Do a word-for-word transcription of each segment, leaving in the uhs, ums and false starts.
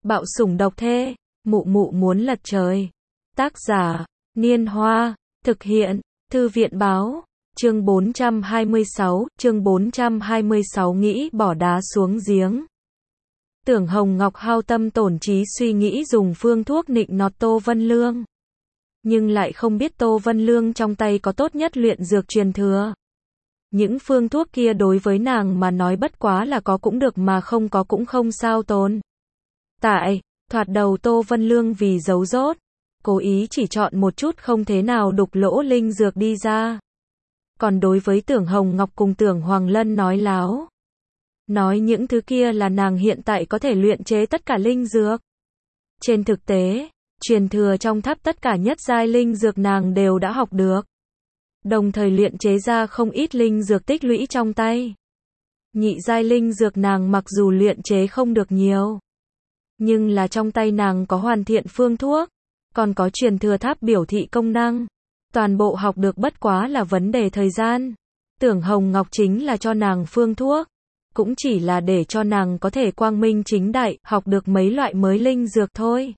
Bạo sủng độc thê, mụ mụ muốn lật trời. Tác giả, Niên Hoa, thực hiện, Thư viện báo, chương bốn trăm hai mươi sáu, chương bốn trăm hai mươi sáu nghĩ bỏ đá xuống giếng. Tưởng Hồng Ngọc hao tâm tổn trí suy nghĩ dùng phương thuốc nịnh nọt Tô Vân Lương. Nhưng lại không biết Tô Vân Lương trong tay có tốt nhất luyện dược truyền thừa. Những phương thuốc kia đối với nàng mà nói bất quá là có cũng được mà không có cũng không sao tồn. Tại, thoạt đầu Tô Vân Lương vì giấu dốt, cố ý chỉ chọn một chút không thế nào đục lỗ linh dược đi ra. Còn đối với Tưởng Hồng Ngọc cùng Tưởng Hoàng Lân nói láo. Nói những thứ kia là nàng hiện tại có thể luyện chế tất cả linh dược. Trên thực tế, truyền thừa trong tháp tất cả nhất giai linh dược nàng đều đã học được. Đồng thời luyện chế ra không ít linh dược tích lũy trong tay. Nhị giai linh dược nàng mặc dù luyện chế không được nhiều, nhưng là trong tay nàng có hoàn thiện phương thuốc, còn có truyền thừa tháp biểu thị công năng. Toàn bộ học được bất quá là vấn đề thời gian. Tưởng Hồng Ngọc chính là cho nàng phương thuốc, cũng chỉ là để cho nàng có thể quang minh chính đại, học được mấy loại mới linh dược thôi.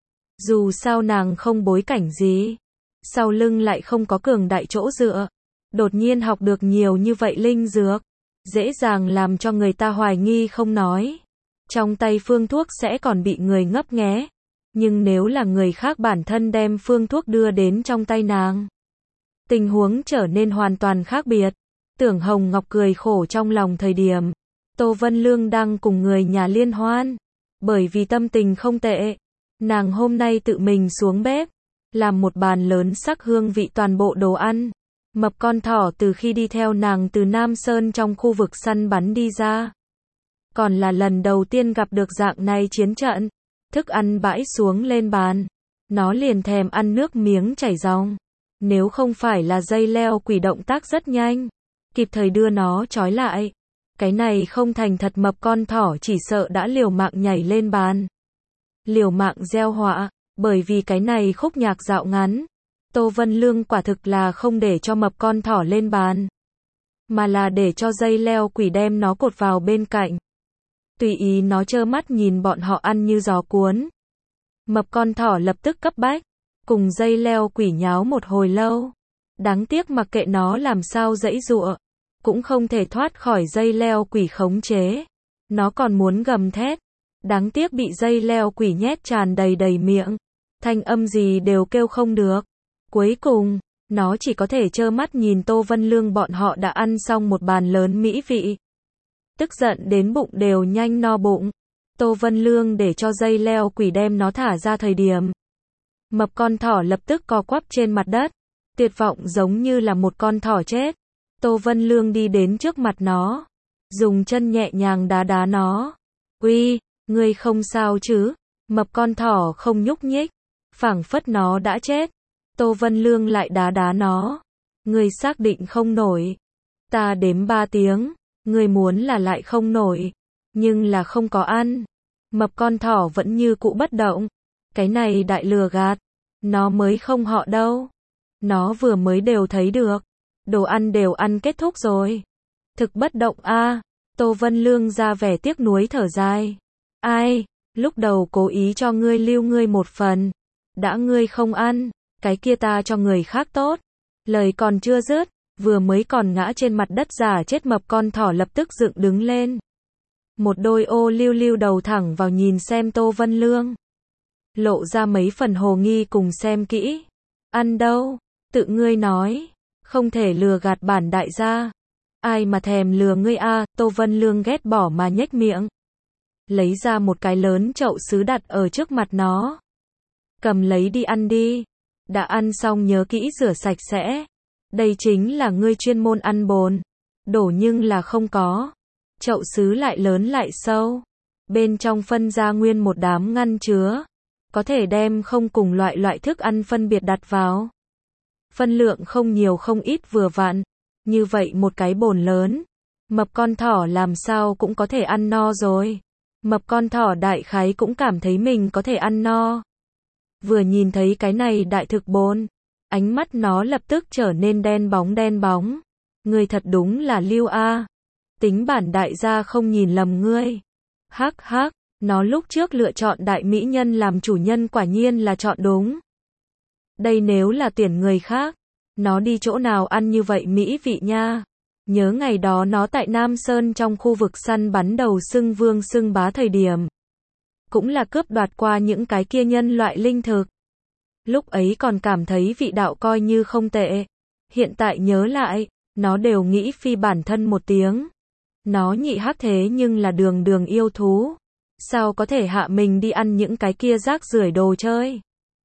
Dù sao nàng không bối cảnh gì, sau lưng lại không có cường đại chỗ dựa, đột nhiên học được nhiều như vậy linh dược, dễ dàng làm cho người ta hoài nghi không nói. Trong tay phương thuốc sẽ còn bị người ngấp nghé, nhưng nếu là người khác bản thân đem phương thuốc đưa đến trong tay nàng, tình huống trở nên hoàn toàn khác biệt. Tưởng Hồng Ngọc cười khổ trong lòng thời điểm Tô Vân Lương đang cùng người nhà liên hoan, bởi vì tâm tình không tệ, nàng hôm nay tự mình xuống bếp, làm một bàn lớn sắc hương vị toàn bộ đồ ăn. Mập con thỏ từ khi đi theo nàng từ Nam Sơn trong khu vực săn bắn đi ra, còn là lần đầu tiên gặp được dạng này chiến trận. Thức ăn bãi xuống lên bàn, nó liền thèm ăn nước miếng chảy ròng. Nếu không phải là dây leo quỷ động tác rất nhanh, kịp thời đưa nó trói lại, cái này không thành thật mập con thỏ chỉ sợ đã liều mạng nhảy lên bàn, liều mạng gieo họa. Bởi vì cái này khúc nhạc dạo ngắn, Tô Vân Lương quả thực là không để cho mập con thỏ lên bàn, mà là để cho dây leo quỷ đem nó cột vào bên cạnh, tùy ý nó trơ mắt nhìn bọn họ ăn như gió cuốn. Mập con thỏ lập tức cấp bách, cùng dây leo quỷ nháo một hồi lâu. Đáng tiếc mặc kệ nó làm sao giãy giụa, cũng không thể thoát khỏi dây leo quỷ khống chế. Nó còn muốn gầm thét, đáng tiếc bị dây leo quỷ nhét tràn đầy đầy miệng, thanh âm gì đều kêu không được. Cuối cùng, nó chỉ có thể trơ mắt nhìn Tô Vân Lương bọn họ đã ăn xong một bàn lớn mỹ vị. Tức giận đến bụng đều nhanh no bụng. Tô Vân Lương để cho dây leo quỷ đem nó thả ra thời điểm, mập con thỏ lập tức co quắp trên mặt đất, tuyệt vọng giống như là một con thỏ chết. Tô Vân Lương đi đến trước mặt nó, dùng chân nhẹ nhàng đá đá nó. Uy, ngươi không sao chứ? Mập con thỏ không nhúc nhích, phảng phất nó đã chết. Tô Vân Lương lại đá đá nó. Ngươi xác định không nổi? Ta đếm ba tiếng, ngươi muốn là lại không nổi, nhưng là không có ăn. Mập con thỏ vẫn như cũ bất động. Cái này đại lừa gạt, nó mới không họ đâu. Nó vừa mới đều thấy được, đồ ăn đều ăn kết thúc rồi. Thực bất động a. À. Tô Vân Lương ra vẻ tiếc nuối thở dài. Ai, lúc đầu cố ý cho ngươi lưu ngươi một phần, đã ngươi không ăn, cái kia ta cho người khác tốt. Lời còn chưa dứt, vừa mới còn ngã trên mặt đất giả chết mập con thỏ lập tức dựng đứng lên. Một đôi ô liu liu đầu thẳng vào nhìn xem Tô Vân Lương, lộ ra mấy phần hồ nghi cùng xem kỹ. Ăn đâu? Tự ngươi nói, không thể lừa gạt bản đại gia. Ai mà thèm lừa ngươi a? À? Tô Vân Lương ghét bỏ mà nhếch miệng, lấy ra một cái lớn chậu sứ đặt ở trước mặt nó. Cầm lấy đi ăn đi. Đã ăn xong nhớ kỹ rửa sạch sẽ. Đây chính là ngươi chuyên môn ăn bồn. Đổ nhưng là không có. Chậu sứ lại lớn lại sâu. Bên trong phân ra nguyên một đám ngăn chứa. Có thể đem không cùng loại loại thức ăn phân biệt đặt vào. Phân lượng không nhiều không ít vừa vặn. Như vậy một cái bồn lớn, mập con thỏ làm sao cũng có thể ăn no rồi. Mập con thỏ đại khái cũng cảm thấy mình có thể ăn no. Vừa nhìn thấy cái này đại thực bồn, ánh mắt nó lập tức trở nên đen bóng đen bóng. Ngươi thật đúng là lưu a. Tính bản đại gia không nhìn lầm ngươi. Hắc hắc, Nó lúc trước lựa chọn đại mỹ nhân làm chủ nhân quả nhiên là chọn đúng. Đây nếu là tuyển người khác, nó đi chỗ nào ăn như vậy mỹ vị nha. Nhớ ngày đó nó tại Nam Sơn trong khu vực săn bắn đầu xưng vương xưng bá thời điểm. Cũng là cướp đoạt qua những cái kia nhân loại linh thực. Lúc ấy còn cảm thấy vị đạo coi như không tệ. Hiện tại nhớ lại, nó đều nghĩ phi bản thân một tiếng. Nó nhị hắc thế nhưng là đường đường yêu thú. Sao có thể hạ mình đi ăn những cái kia rác rưởi đồ chơi.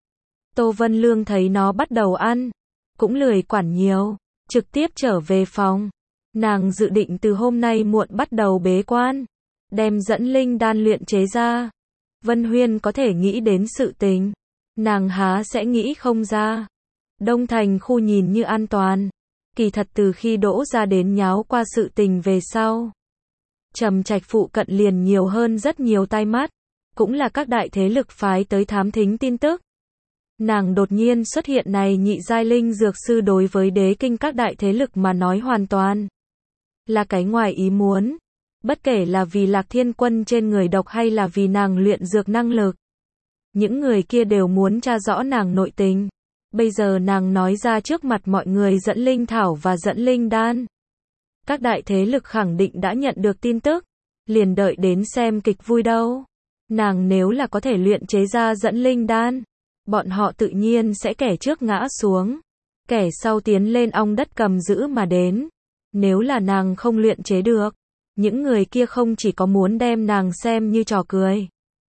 Tô Vân Lương thấy nó bắt đầu ăn. Cũng lười quản nhiều. Trực tiếp trở về phòng. Nàng dự định từ hôm nay muộn bắt đầu bế quan. Đem dẫn linh đan luyện chế ra. Vân Huyên có thể nghĩ đến sự tình. Nàng há sẽ nghĩ không ra. Đông Thành khu nhìn như an toàn. Kỳ thật từ khi đỗ ra đến nháo qua sự tình về sau. Trầm Trạch phụ cận liền nhiều hơn rất nhiều tai mắt. Cũng là các đại thế lực phái tới thám thính tin tức. Nàng đột nhiên xuất hiện này nhị giai linh dược sư đối với đế kinh các đại thế lực mà nói hoàn toàn. Là cái ngoài ý muốn. Bất kể là vì Lạc Thiên Quân trên người độc hay là vì nàng luyện dược năng lực. Những người kia đều muốn tra rõ nàng nội tình. Bây giờ nàng nói ra trước mặt mọi người dẫn linh thảo và dẫn linh đan. Các đại thế lực khẳng định đã nhận được tin tức. Liền đợi đến xem kịch vui đâu. Nàng nếu là có thể luyện chế ra dẫn linh đan. Bọn họ tự nhiên sẽ kẻ trước ngã xuống. Kẻ sau tiến lên ong đất cầm giữ mà đến. Nếu là nàng không luyện chế được. Những người kia không chỉ có muốn đem nàng xem như trò cười.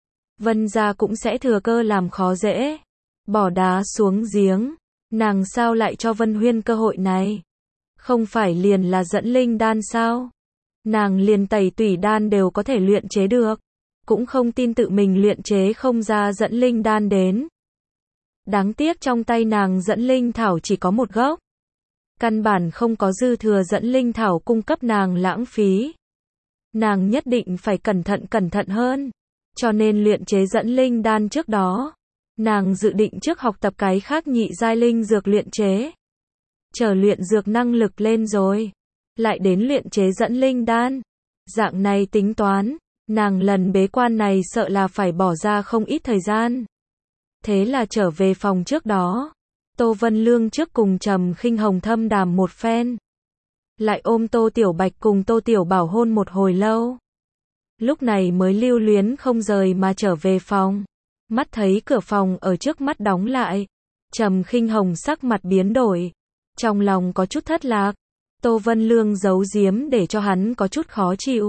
Vân gia cũng sẽ thừa cơ làm khó dễ. Bỏ đá xuống giếng. Nàng sao lại cho Vân Huyên cơ hội này? Không phải liền là dẫn linh đan sao? Nàng liền tẩy tủy đan đều có thể luyện chế được. Cũng không tin tự mình luyện chế không ra dẫn linh đan đến. Đáng tiếc trong tay nàng dẫn linh thảo chỉ có một gốc. Căn bản không có dư thừa dẫn linh thảo cung cấp nàng lãng phí. Nàng nhất định phải cẩn thận cẩn thận hơn. Cho nên luyện chế dẫn linh đan trước đó. Nàng dự định trước học tập cái khác nhị giai linh dược luyện chế. Chờ luyện dược năng lực lên rồi. Lại đến luyện chế dẫn linh đan. Dạng này tính toán. Nàng lần bế quan này sợ là phải bỏ ra không ít thời gian. Thế là trở về phòng trước đó. Tô Vân Lương trước cùng Trầm Khinh Hồng thâm đàm một phen. Lại ôm Tô Tiểu Bạch cùng Tô Tiểu Bảo hôn một hồi lâu. Lúc này mới lưu luyến không rời mà trở về phòng. Mắt thấy cửa phòng ở trước mắt đóng lại. Trầm Khinh Hồng sắc mặt biến đổi. Trong lòng có chút thất lạc. Tô Vân Lương giấu giếm để cho hắn có chút khó chịu.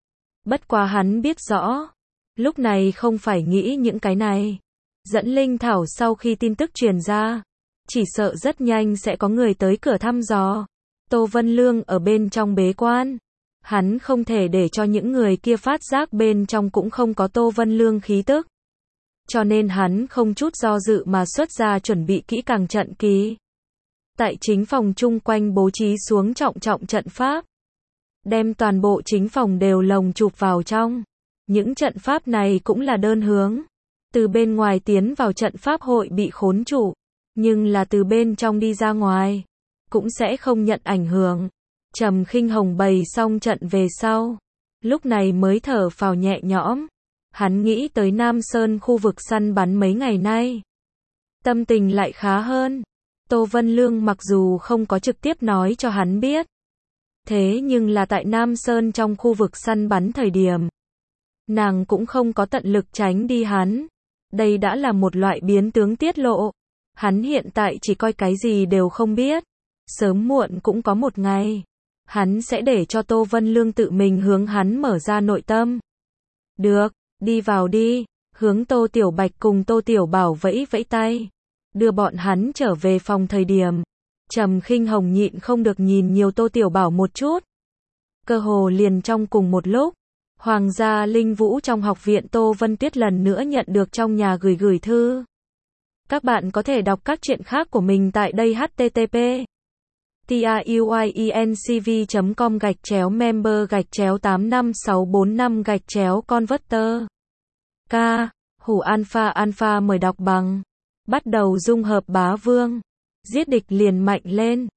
Bất quá hắn biết rõ. Lúc này không phải nghĩ những cái này. Dẫn linh thảo sau khi tin tức truyền ra. Chỉ sợ rất nhanh sẽ có người tới cửa thăm dò. Tô Vân Lương ở bên trong bế quan. Hắn không thể để cho những người kia phát giác bên trong cũng không có Tô Vân Lương khí tức. Cho nên hắn không chút do dự mà xuất ra chuẩn bị kỹ càng trận kỳ. Tại chính phòng chung quanh bố trí xuống trọng trọng trận pháp. Đem toàn bộ chính phòng đều lồng chụp vào trong. Những trận pháp này cũng là đơn hướng. Từ bên ngoài tiến vào trận pháp hội bị khốn trụ. Nhưng là từ bên trong đi ra ngoài. Cũng sẽ không nhận ảnh hưởng. Trầm Khinh Hồng bày xong trận về sau. Lúc này mới thở phào nhẹ nhõm. Hắn nghĩ tới Nam Sơn khu vực săn bắn mấy ngày nay. Tâm tình lại khá hơn. Tô Vân Lương mặc dù không có trực tiếp nói cho hắn biết. Thế nhưng là tại Nam Sơn trong khu vực săn bắn thời điểm. Nàng cũng không có tận lực tránh đi hắn. Đây đã là một loại biến tướng tiết lộ. Hắn hiện tại chỉ coi cái gì đều không biết. Sớm muộn cũng có một ngày. Hắn sẽ để cho Tô Vân Lương tự mình hướng hắn mở ra nội tâm. Được, đi vào đi. Hướng Tô Tiểu Bạch cùng Tô Tiểu Bảo vẫy vẫy tay. Đưa bọn hắn trở về phòng thời điểm. Trầm Khinh Hồng nhịn không được nhìn nhiều Tô Tiểu Bảo một chút. Cơ hồ liền trong cùng một lúc. Hoàng gia Linh Vũ trong học viện Tô Vân Tuyết lần nữa nhận được trong nhà gửi gửi thư. Các bạn có thể đọc các truyện khác của mình tại đây h t t p truyencv chấm com gạch chéo member gạch chéo tám năm sáu bốn năm gạch chéo converter. K. Hủ Alpha Alpha mời đọc bằng. Bắt đầu dung hợp bá vương. Giết địch liền mạnh lên.